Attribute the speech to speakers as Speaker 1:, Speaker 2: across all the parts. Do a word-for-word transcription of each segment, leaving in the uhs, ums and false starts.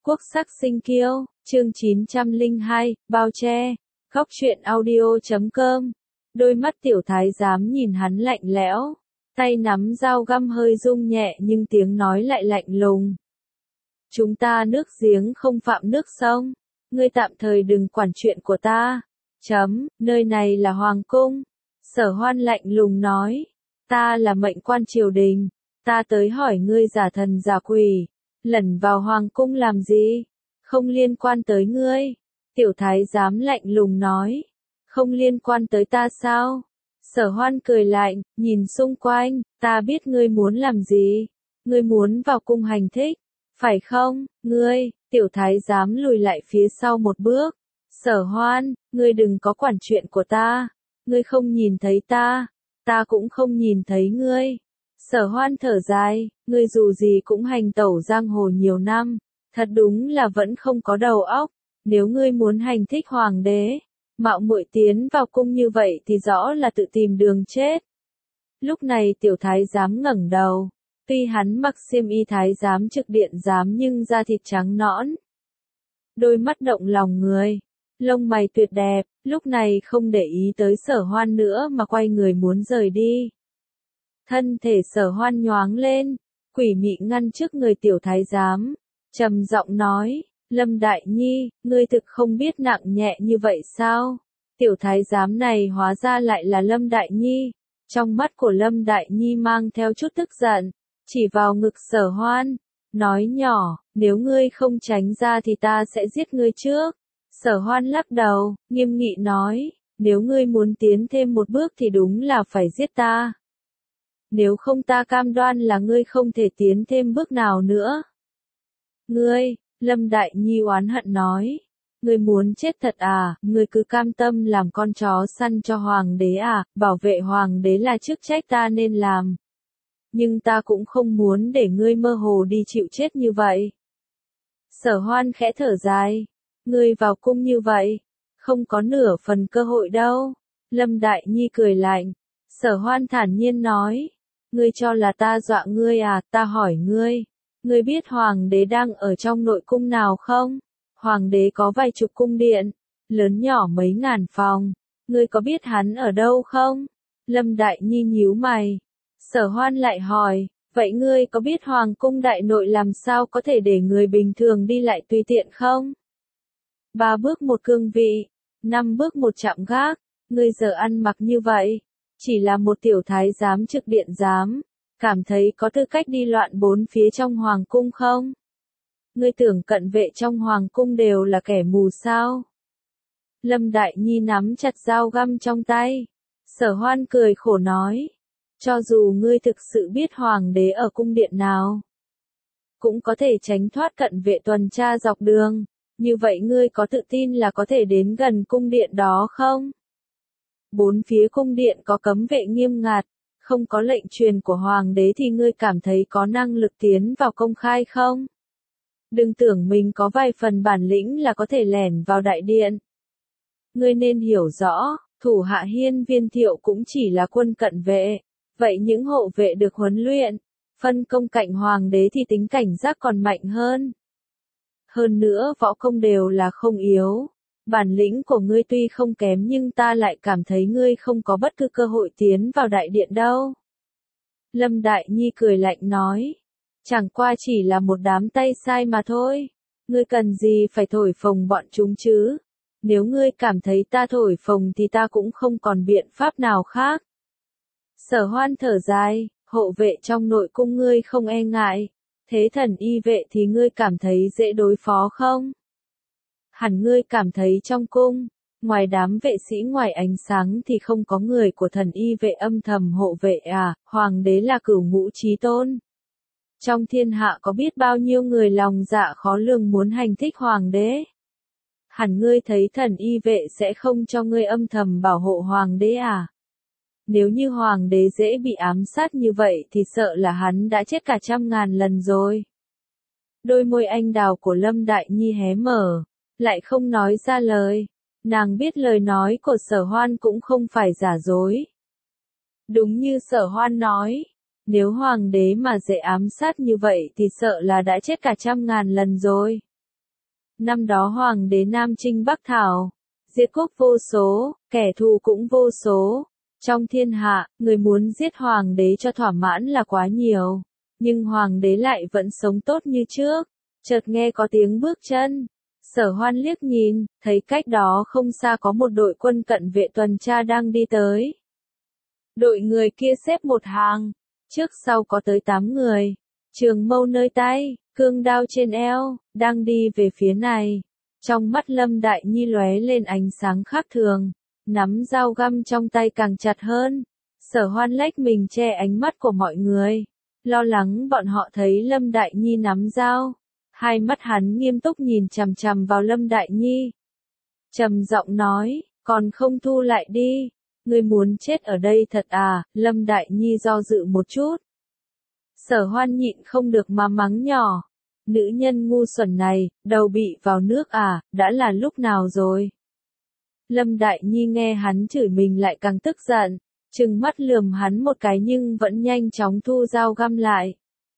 Speaker 1: Quốc sắc sinh kiêu, chương chín trăm lẻ hai, bao che, góc truyện audio chấm com. Đôi mắt tiểu thái giám nhìn hắn lạnh lẽo, tay nắm dao găm hơi rung nhẹ nhưng tiếng nói lại lạnh lùng. Chúng ta nước giếng không phạm nước sông, ngươi tạm thời đừng quản chuyện của ta. Chấm, nơi này là hoàng cung. Sở Hoan lạnh lùng nói, ta là mệnh quan triều đình, ta tới hỏi ngươi giả thần giả quỷ, lẩn vào hoàng cung làm gì? Không liên quan tới ngươi. Tiểu thái giám lạnh lùng nói, không liên quan tới ta sao? Sở Hoan cười lạnh, nhìn xung quanh, ta biết ngươi muốn làm gì. Ngươi muốn vào cung hành thích, phải không? Ngươi, tiểu thái giám lùi lại phía sau một bước. Sở Hoan, ngươi đừng có quản chuyện của ta. Ngươi không nhìn thấy ta, ta cũng không nhìn thấy ngươi. Sở Hoan thở dài, ngươi dù gì cũng hành tẩu giang hồ nhiều năm, thật đúng là vẫn không có đầu óc. Nếu ngươi muốn hành thích hoàng đế, mạo muội tiến vào cung như vậy thì rõ là tự tìm đường chết. Lúc này tiểu thái giám ngẩng đầu, tuy hắn mặc xiêm y thái giám trực điện giám nhưng da thịt trắng nõn, đôi mắt động lòng người, lông mày tuyệt đẹp, lúc này không để ý tới Sở Hoan nữa mà quay người muốn rời đi. Thân thể Sở Hoan nhoáng lên, quỷ mị ngăn trước người tiểu thái giám, trầm giọng nói, Lâm Đại Nhi, ngươi thực không biết nặng nhẹ như vậy sao? Tiểu thái giám này hóa ra lại là Lâm Đại Nhi. Trong mắt của Lâm Đại Nhi mang theo chút tức giận, chỉ vào ngực Sở Hoan, nói nhỏ, nếu ngươi không tránh ra thì ta sẽ giết ngươi trước. Sở Hoan lắc đầu, nghiêm nghị nói, nếu ngươi muốn tiến thêm một bước thì đúng là phải giết ta. Nếu không ta cam đoan là ngươi không thể tiến thêm bước nào nữa. Ngươi, Lâm Đại Nhi oán hận nói, ngươi muốn chết thật à, ngươi cứ cam tâm làm con chó săn cho hoàng đế à, bảo vệ hoàng đế là chức trách ta nên làm. Nhưng ta cũng không muốn để ngươi mơ hồ đi chịu chết như vậy. Sở Hoan khẽ thở dài, ngươi vào cung như vậy, không có nửa phần cơ hội đâu. Lâm Đại Nhi cười lạnh, Sở Hoan thản nhiên nói, ngươi cho là ta dọa ngươi à, ta hỏi ngươi. Ngươi biết hoàng đế đang ở trong nội cung nào không? Hoàng đế có vài chục cung điện, lớn nhỏ mấy ngàn phòng. Ngươi có biết hắn ở đâu không? Lâm Đại Nhi nhíu mày. Sở Hoan lại hỏi, vậy ngươi có biết hoàng cung đại nội làm sao có thể để người bình thường đi lại tùy tiện không? Ba bước một cương vị, năm bước một chạm gác, ngươi giờ ăn mặc như vậy, chỉ là một tiểu thái giám trực điện giám. Cảm thấy có tư cách đi loạn bốn phía trong hoàng cung không? Ngươi tưởng cận vệ trong hoàng cung đều là kẻ mù sao? Lâm Đại Nhi nắm chặt dao găm trong tay. Sở Hoan cười khổ nói, cho dù ngươi thực sự biết hoàng đế ở cung điện nào, cũng có thể tránh thoát cận vệ tuần tra dọc đường, như vậy ngươi có tự tin là có thể đến gần cung điện đó không? Bốn phía cung điện có cấm vệ nghiêm ngặt. Không có lệnh truyền của hoàng đế thì ngươi cảm thấy có năng lực tiến vào công khai không? Đừng tưởng mình có vài phần bản lĩnh là có thể lẻn vào đại điện. Ngươi nên hiểu rõ, thủ hạ hiên viên thiệu cũng chỉ là quân cận vệ. Vậy những hộ vệ được huấn luyện, phân công cạnh hoàng đế thì tính cảnh giác còn mạnh hơn. Hơn nữa võ công đều là không yếu. Bản lĩnh của ngươi tuy không kém nhưng ta lại cảm thấy ngươi không có bất cứ cơ hội tiến vào đại điện đâu. Lâm Đại Nhi cười lạnh nói, chẳng qua chỉ là một đám tay sai mà thôi. Ngươi cần gì phải thổi phồng bọn chúng chứ? Nếu ngươi cảm thấy ta thổi phồng thì ta cũng không còn biện pháp nào khác. Sở Hoan thở dài, hộ vệ trong nội cung ngươi không e ngại, thế thần y vệ thì ngươi cảm thấy dễ đối phó không? Hẳn ngươi cảm thấy trong cung, ngoài đám vệ sĩ ngoài ánh sáng thì không có người của thần y vệ âm thầm hộ vệ à, hoàng đế là cửu ngũ chí tôn. Trong thiên hạ có biết bao nhiêu người lòng dạ khó lường muốn hành thích hoàng đế. Hẳn ngươi thấy thần y vệ sẽ không cho ngươi âm thầm bảo hộ hoàng đế à. Nếu như hoàng đế dễ bị ám sát như vậy thì sợ là hắn đã chết cả trăm ngàn lần rồi. Đôi môi anh đào của Lâm Đại Nhi hé mở, lại không nói ra lời. Nàng biết lời nói của Sở Hoan cũng không phải giả dối. Đúng như Sở Hoan nói, nếu hoàng đế mà dễ ám sát như vậy thì sợ là đã chết cả trăm ngàn lần rồi. Năm đó hoàng đế Nam Trinh Bắc Thảo, diệt quốc vô số, kẻ thù cũng vô số. Trong thiên hạ, người muốn giết hoàng đế cho thỏa mãn là quá nhiều. Nhưng hoàng đế lại vẫn sống tốt như trước. Chợt nghe có tiếng bước chân. Sở Hoan liếc nhìn, thấy cách đó không xa có một đội quân cận vệ tuần tra đang đi tới. Đội người kia xếp một hàng, trước sau có tới tám người. Trường mâu nơi tay, cương đao trên eo, đang đi về phía này. Trong mắt Lâm Đại Nhi lóe lên ánh sáng khác thường, nắm dao găm trong tay càng chặt hơn. Sở Hoan lách mình che ánh mắt của mọi người, lo lắng bọn họ thấy Lâm Đại Nhi nắm dao. Hai mắt hắn nghiêm túc nhìn chằm chằm vào Lâm Đại Nhi. Trầm giọng nói, còn không thu lại đi. Ngươi muốn chết ở đây thật à? Lâm Đại Nhi do dự một chút. Sở Hoan nhịn không được mà mắng nhỏ. Nữ nhân ngu xuẩn này, đầu bị vào nước à, đã là lúc nào rồi? Lâm Đại Nhi nghe hắn chửi mình lại càng tức giận, trừng mắt lườm hắn một cái nhưng vẫn nhanh chóng thu dao găm lại.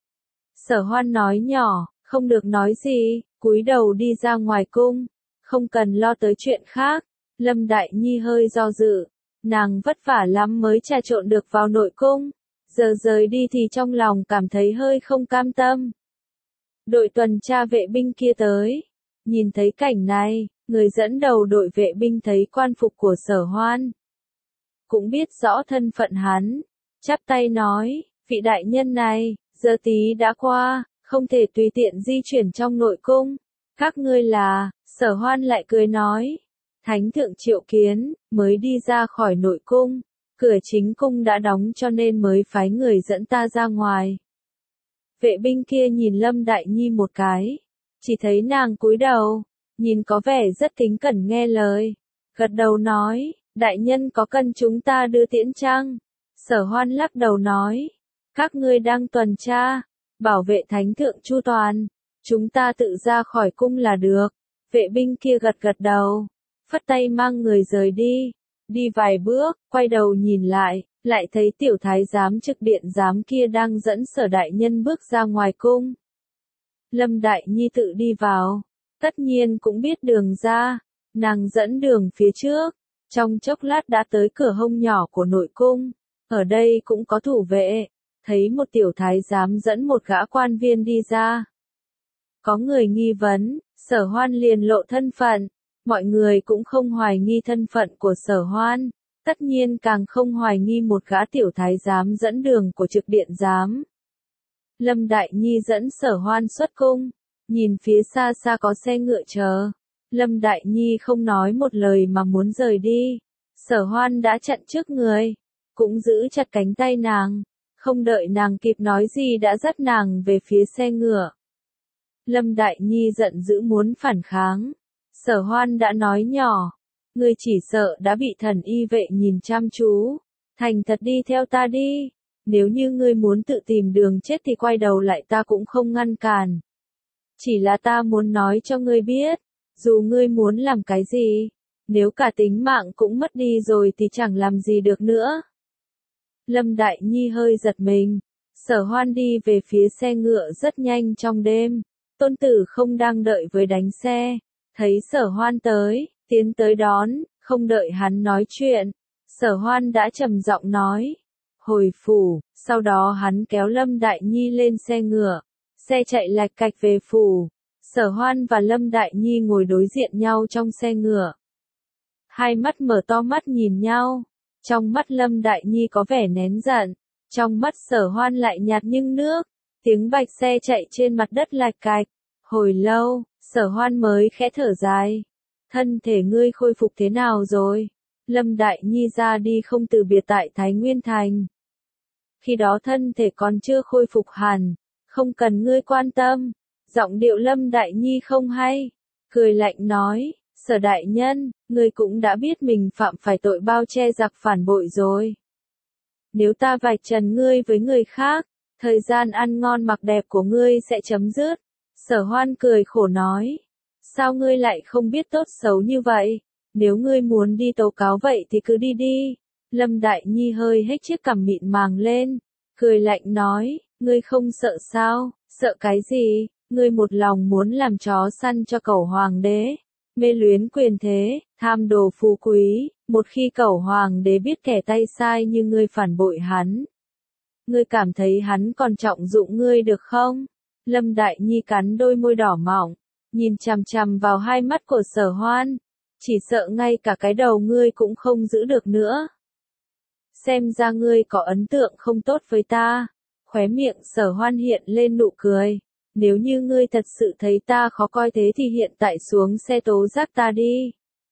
Speaker 1: Sở Hoan nói nhỏ, không được nói gì, cúi đầu đi ra ngoài cung, không cần lo tới chuyện khác. Lâm Đại Nhi hơi do dự, nàng vất vả lắm mới trà trộn được vào nội cung, giờ rời đi thì trong lòng cảm thấy hơi không cam tâm. Đội tuần tra vệ binh kia tới, nhìn thấy cảnh này, người dẫn đầu đội vệ binh thấy quan phục của Sở Hoan, cũng biết rõ thân phận hắn, chắp tay nói, vị đại nhân này, giờ tí đã qua, không thể tùy tiện di chuyển trong nội cung. Các ngươi là, Sở Hoan lại cười nói, Thánh thượng triệu kiến, mới đi ra khỏi nội cung, cửa chính cung đã đóng cho nên mới phái người dẫn ta ra ngoài. Vệ binh kia nhìn Lâm Đại Nhi một cái, chỉ thấy nàng cúi đầu, nhìn có vẻ rất kính cẩn nghe lời, gật đầu nói, đại nhân có cần chúng ta đưa tiễn chăng? Sở Hoan lắc đầu nói, các ngươi đang tuần tra, bảo vệ thánh thượng chu toàn, chúng ta tự ra khỏi cung là được. Vệ binh kia gật gật đầu, phất tay mang người rời đi, đi vài bước, quay đầu nhìn lại, lại thấy tiểu thái giám trực điện giám kia đang dẫn Sở đại nhân bước ra ngoài cung. Lâm Đại Nhi tự đi vào, tất nhiên cũng biết đường ra, nàng dẫn đường phía trước, trong chốc lát đã tới cửa hông nhỏ của nội cung, ở đây cũng có thủ vệ, thấy một tiểu thái giám dẫn một gã quan viên đi ra. Có người nghi vấn, Sở Hoan liền lộ thân phận, mọi người cũng không hoài nghi thân phận của Sở Hoan, tất nhiên càng không hoài nghi một gã tiểu thái giám dẫn đường của trực điện giám. Lâm Đại Nhi dẫn Sở Hoan xuất cung, nhìn phía xa xa có xe ngựa chờ. Lâm Đại Nhi không nói một lời mà muốn rời đi. Sở Hoan đã chặn trước người, cũng giữ chặt cánh tay nàng, không đợi nàng kịp nói gì đã dắt nàng về phía xe ngựa. Lâm Đại Nhi giận dữ muốn phản kháng. Sở Hoan đã nói nhỏ, ngươi chỉ sợ đã bị thần y vệ nhìn chăm chú, thành thật đi theo ta đi, nếu như ngươi muốn tự tìm đường chết thì quay đầu lại ta cũng không ngăn cản. Chỉ là ta muốn nói cho ngươi biết, dù ngươi muốn làm cái gì, nếu cả tính mạng cũng mất đi rồi thì chẳng làm gì được nữa. Lâm Đại Nhi hơi giật mình, Sở Hoan đi về phía xe ngựa rất nhanh trong đêm, Tôn Tử không đang đợi với đánh xe, thấy Sở Hoan tới, tiến tới đón, không đợi hắn nói chuyện, Sở Hoan đã trầm giọng nói, hồi phủ, sau đó hắn kéo Lâm Đại Nhi lên xe ngựa, xe chạy lạch cạch về phủ, Sở Hoan và Lâm Đại Nhi ngồi đối diện nhau trong xe ngựa. Hai mắt mở to mắt nhìn nhau, trong mắt Lâm Đại Nhi có vẻ nén giận, trong mắt Sở Hoan lại nhạt nhưng nước, tiếng bạch xe chạy trên mặt đất lạch cạch, hồi lâu, Sở Hoan mới khẽ thở dài, thân thể ngươi khôi phục thế nào rồi? Lâm Đại Nhi ra đi không từ biệt tại Thái Nguyên Thành. Khi đó thân thể còn chưa khôi phục hẳn, không cần ngươi quan tâm. Giọng điệu Lâm Đại Nhi không hay, cười lạnh nói, Sở đại nhân, ngươi cũng đã biết mình phạm phải tội bao che giặc phản bội rồi. Nếu ta vạch trần ngươi với người khác, thời gian ăn ngon mặc đẹp của ngươi sẽ chấm dứt. Sở Hoan cười khổ nói, sao ngươi lại không biết tốt xấu như vậy? Nếu ngươi muốn đi tố cáo vậy thì cứ đi đi. Lâm Đại Nhi hơi hếch chiếc cằm mịn màng lên, cười lạnh nói, ngươi không sợ sao? Sợ cái gì? Ngươi một lòng muốn làm chó săn cho cẩu hoàng đế, mê luyến quyền thế, tham đồ phú quý, một khi cẩu hoàng đế biết kẻ tay sai như ngươi phản bội hắn. Ngươi cảm thấy hắn còn trọng dụng ngươi được không? Lâm Đại Nhi cắn đôi môi đỏ mọng, nhìn chằm chằm vào hai mắt của Sở Hoan, chỉ sợ ngay cả cái đầu ngươi cũng không giữ được nữa. Xem ra ngươi có ấn tượng không tốt với ta. Khóe miệng Sở Hoan hiện lên nụ cười. Nếu như ngươi thật sự thấy ta khó coi thế thì hiện tại xuống xe tố giác ta đi.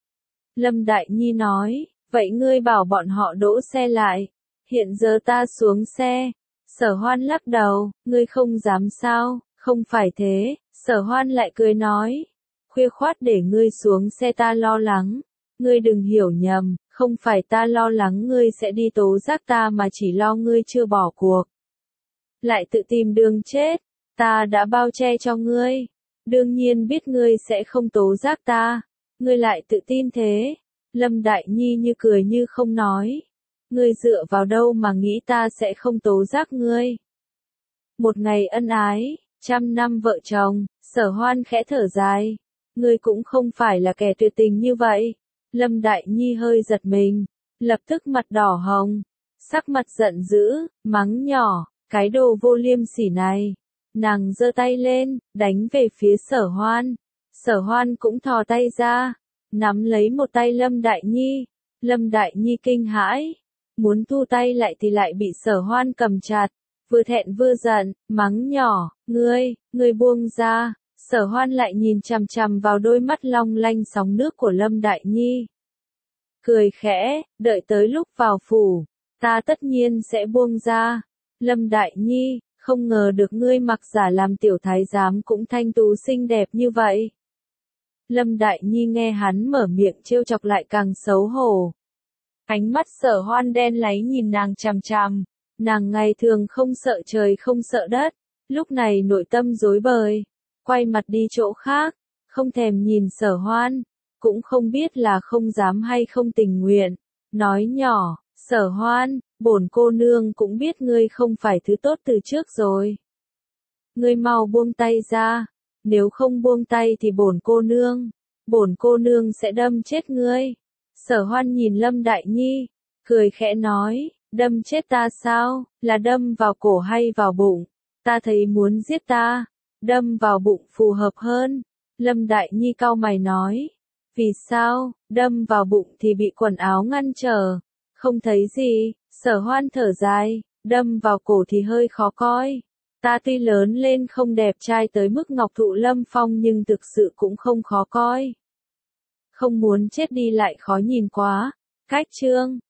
Speaker 1: Lâm Đại Nhi nói, vậy ngươi bảo bọn họ đỗ xe lại. Hiện giờ ta xuống xe. Sở Hoan lắc đầu, ngươi không dám sao, không phải thế. Sở Hoan lại cười nói, khuya khoát để ngươi xuống xe ta lo lắng. Ngươi đừng hiểu nhầm, không phải ta lo lắng ngươi sẽ đi tố giác ta mà chỉ lo ngươi chưa bỏ cuộc. Lại tự tìm đường chết, ta đã bao che cho ngươi. Đương nhiên biết ngươi sẽ không tố giác ta. Ngươi lại tự tin thế. Lâm Đại Nhi như cười như không nói. Ngươi dựa vào đâu mà nghĩ ta sẽ không tố giác ngươi. Một ngày ân ái, trăm năm vợ chồng, Sở Hoan khẽ thở dài. Ngươi cũng không phải là kẻ tuyệt tình như vậy. Lâm Đại Nhi hơi giật mình, lập tức mặt đỏ hồng, sắc mặt giận dữ, mắng nhỏ, cái đồ vô liêm sỉ này. Nàng giơ tay lên, đánh về phía Sở Hoan. Sở Hoan cũng thò tay ra, nắm lấy một tay Lâm Đại Nhi. Lâm Đại Nhi kinh hãi, muốn thu tay lại thì lại bị Sở Hoan cầm chặt, vừa thẹn vừa giận, mắng nhỏ, ngươi, ngươi buông ra. Sở Hoan lại nhìn chằm chằm vào đôi mắt long lanh sóng nước của Lâm Đại Nhi. Cười khẽ, đợi tới lúc vào phủ, ta tất nhiên sẽ buông ra. Lâm Đại Nhi, không ngờ được ngươi mặc giả làm tiểu thái giám cũng thanh tú xinh đẹp như vậy. Lâm Đại Nhi nghe hắn mở miệng trêu chọc lại càng xấu hổ. Ánh mắt Sở Hoan đen láy nhìn nàng chằm chằm. Nàng ngày thường không sợ trời không sợ đất, lúc này nội tâm rối bời, quay mặt đi chỗ khác, không thèm nhìn Sở Hoan, cũng không biết là không dám hay không tình nguyện, nói nhỏ, Sở Hoan, bổn cô nương cũng biết ngươi không phải thứ tốt từ trước rồi. Ngươi mau buông tay ra, nếu không buông tay thì bổn cô nương, bổn cô nương sẽ đâm chết ngươi. Sở Hoan nhìn Lâm Đại Nhi, cười khẽ nói, đâm chết ta sao, là đâm vào cổ hay vào bụng, ta thấy muốn giết ta, đâm vào bụng phù hợp hơn. Lâm Đại Nhi cau mày nói, vì sao, đâm vào bụng thì bị quần áo ngăn trở, không thấy gì. Sở Hoan thở dài, đâm vào cổ thì hơi khó coi. Ta tuy lớn lên không đẹp trai tới mức Ngọc Thụ Lâm Phong nhưng thực sự cũng không khó coi. Không muốn chết đi lại khó nhìn quá. Cách chương